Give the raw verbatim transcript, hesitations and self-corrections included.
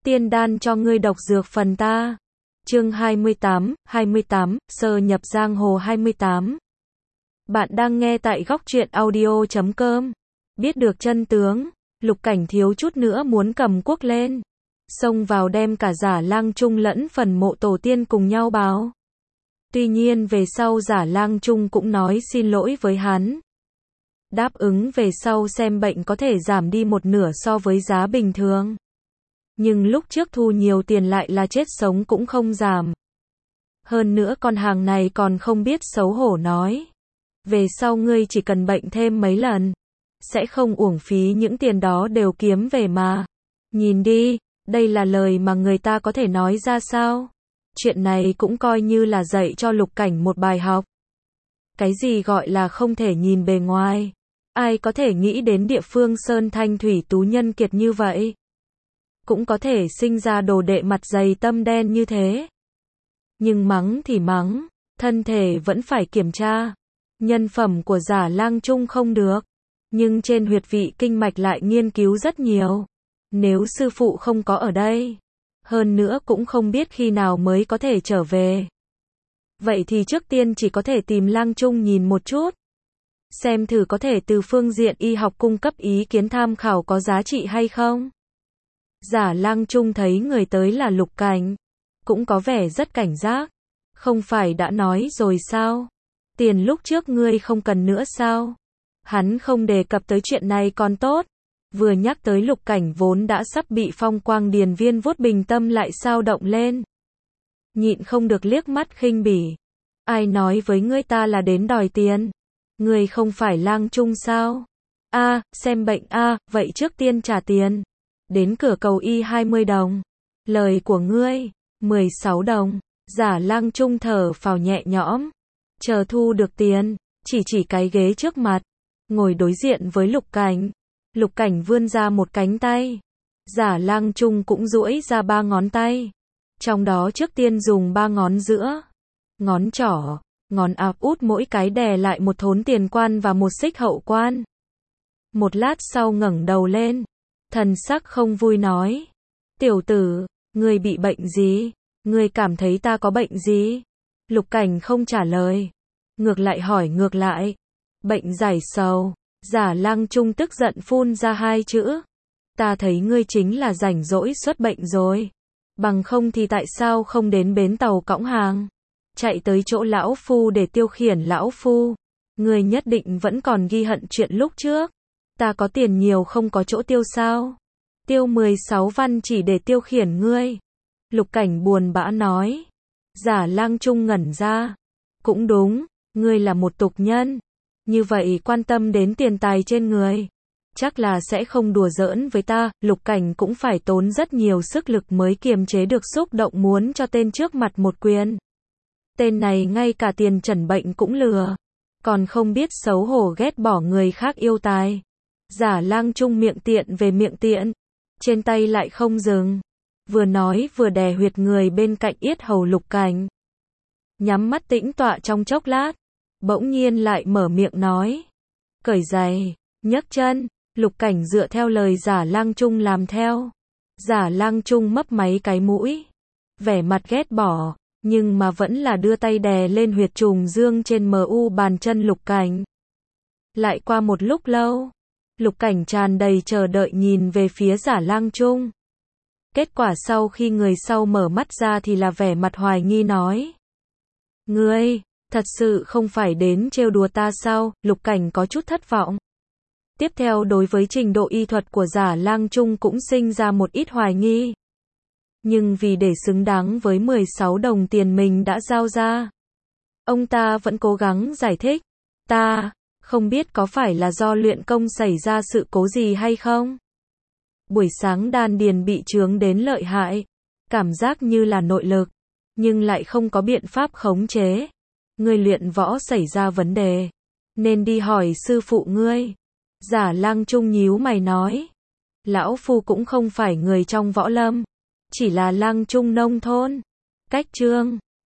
tiên đan cho ngươi độc dược phần ta. Chương hai mươi tám, hai mươi tám, sơ nhập giang hồ hai mươi tám. Bạn đang nghe tại góc truyện audio chấm com. Biết được chân tướng, Lục Cảnh thiếu chút nữa muốn cầm cuốc lên, xông vào đem cả Giả Lang Trung lẫn phần mộ tổ tiên cùng nhau báo. Tuy nhiên về sau Giả Lang Trung cũng nói xin lỗi với hắn, đáp ứng về sau xem bệnh có thể giảm đi một nửa so với giá bình thường. Nhưng lúc trước thu nhiều tiền lại là chết sống cũng không giảm. Hơn nữa con hàng này còn không biết xấu hổ nói, về sau ngươi chỉ cần bệnh thêm mấy lần, sẽ không uổng phí những tiền đó đều kiếm về mà. Nhìn đi, đây là lời mà người ta có thể nói ra sao? Chuyện này cũng coi như là dạy cho Lục Cảnh một bài học. Cái gì gọi là không thể nhìn bề ngoài? Ai có thể nghĩ đến địa phương sơn thanh thủy tú nhân kiệt như vậy? Cũng có thể sinh ra đồ đệ mặt dày tâm đen như thế. Nhưng mắng thì mắng, thân thể vẫn phải kiểm tra. Nhân phẩm của Giả Lang Trung không được, nhưng trên huyệt vị kinh mạch lại nghiên cứu rất nhiều. Nếu sư phụ không có ở đây, hơn nữa cũng không biết khi nào mới có thể trở về, vậy thì trước tiên chỉ có thể tìm Lang Trung nhìn một chút, xem thử có thể từ phương diện y học cung cấp ý kiến tham khảo có giá trị hay không. Giả Lang Trung thấy người tới là Lục Cảnh, cũng có vẻ rất cảnh giác. Không phải đã nói rồi sao? Tiền lúc trước ngươi không cần nữa sao? Hắn không đề cập tới chuyện này còn tốt. Vừa nhắc tới Lục Cảnh vốn đã sắp bị phong quang điền viên vuốt bình tâm lại sao động lên. Nhịn không được liếc mắt khinh bỉ. Ai nói với ngươi ta là đến đòi tiền? Ngươi không phải Lang Trung sao? A, à, xem bệnh a, à, vậy trước tiên trả tiền. Đến cửa cầu y hai mươi đồng. Lời của ngươi, mười sáu đồng. Giả Lang Trung thở phào nhẹ nhõm. Chờ thu được tiền, chỉ chỉ cái ghế trước mặt, ngồi đối diện với Lục Cảnh. Lục Cảnh vươn ra một cánh tay. Giả Lang Trung cũng duỗi ra ba ngón tay. Trong đó trước tiên dùng ba ngón giữa, ngón trỏ, ngón áp út mỗi cái đè lại một thốn tiền quan và một xích hậu quan. Một lát sau ngẩng đầu lên, thần sắc không vui nói: "Tiểu tử, ngươi bị bệnh gì? Ngươi cảm thấy ta có bệnh gì?" Lục Cảnh không trả lời, ngược lại hỏi ngược lại: "Bệnh giải sầu." Giả Lang Trung tức giận phun ra hai chữ: "Ta thấy ngươi chính là rảnh rỗi xuất bệnh rồi. Bằng không thì tại sao không đến bến tàu cõng hàng, chạy tới chỗ lão phu để tiêu khiển lão phu? Ngươi nhất định vẫn còn ghi hận chuyện lúc trước. Ta có tiền nhiều không có chỗ tiêu sao? Tiêu mười sáu văn chỉ để tiêu khiển ngươi." Lục Cảnh buồn bã nói. Giả Lang Trung ngẩn ra. Cũng đúng, ngươi là một tục nhân, như vậy quan tâm đến tiền tài trên người, chắc là sẽ không đùa giỡn với ta. Lục Cảnh cũng phải tốn rất nhiều sức lực mới kiềm chế được xúc động muốn cho tên trước mặt một quyền. Tên này ngay cả tiền chẩn bệnh cũng lừa, còn không biết xấu hổ ghét bỏ người khác yêu tài. Giả Lang Trung miệng tiện về miệng tiện, trên tay lại không dừng, vừa nói vừa đè huyệt người bên cạnh yết hầu Lục Cảnh. Nhắm mắt tĩnh tọa trong chốc lát, bỗng nhiên lại mở miệng nói: "Cởi giày, nhấc chân." Lục Cảnh dựa theo lời Giả Lang Trung làm theo. Giả Lang Trung mấp máy cái mũi, vẻ mặt ghét bỏ, nhưng mà vẫn là đưa tay đè lên huyệt trùng dương trên mu bàn chân Lục Cảnh. Lại qua một lúc lâu, Lục Cảnh tràn đầy chờ đợi nhìn về phía Giả Lang Trung. Kết quả sau khi người sau mở mắt ra thì là vẻ mặt hoài nghi nói: "Ngươi, thật sự không phải đến trêu đùa ta sao?" Lục Cảnh có chút thất vọng. Tiếp theo đối với trình độ y thuật của Giả Lang Trung cũng sinh ra một ít hoài nghi. Nhưng vì để xứng đáng với mười sáu đồng tiền mình đã giao ra, ông ta vẫn cố gắng giải thích: "Ta, không biết có phải là do luyện công xảy ra sự cố gì hay không? Buổi sáng đan điền bị chướng đến lợi hại, cảm giác như là nội lực, nhưng lại không có biện pháp khống chế. Ngươi luyện võ xảy ra vấn đề, nên đi hỏi sư phụ ngươi." Giả Lang Trung nhíu mày nói: "Lão phu cũng không phải người trong võ lâm, chỉ là lang trung nông thôn. Cách chương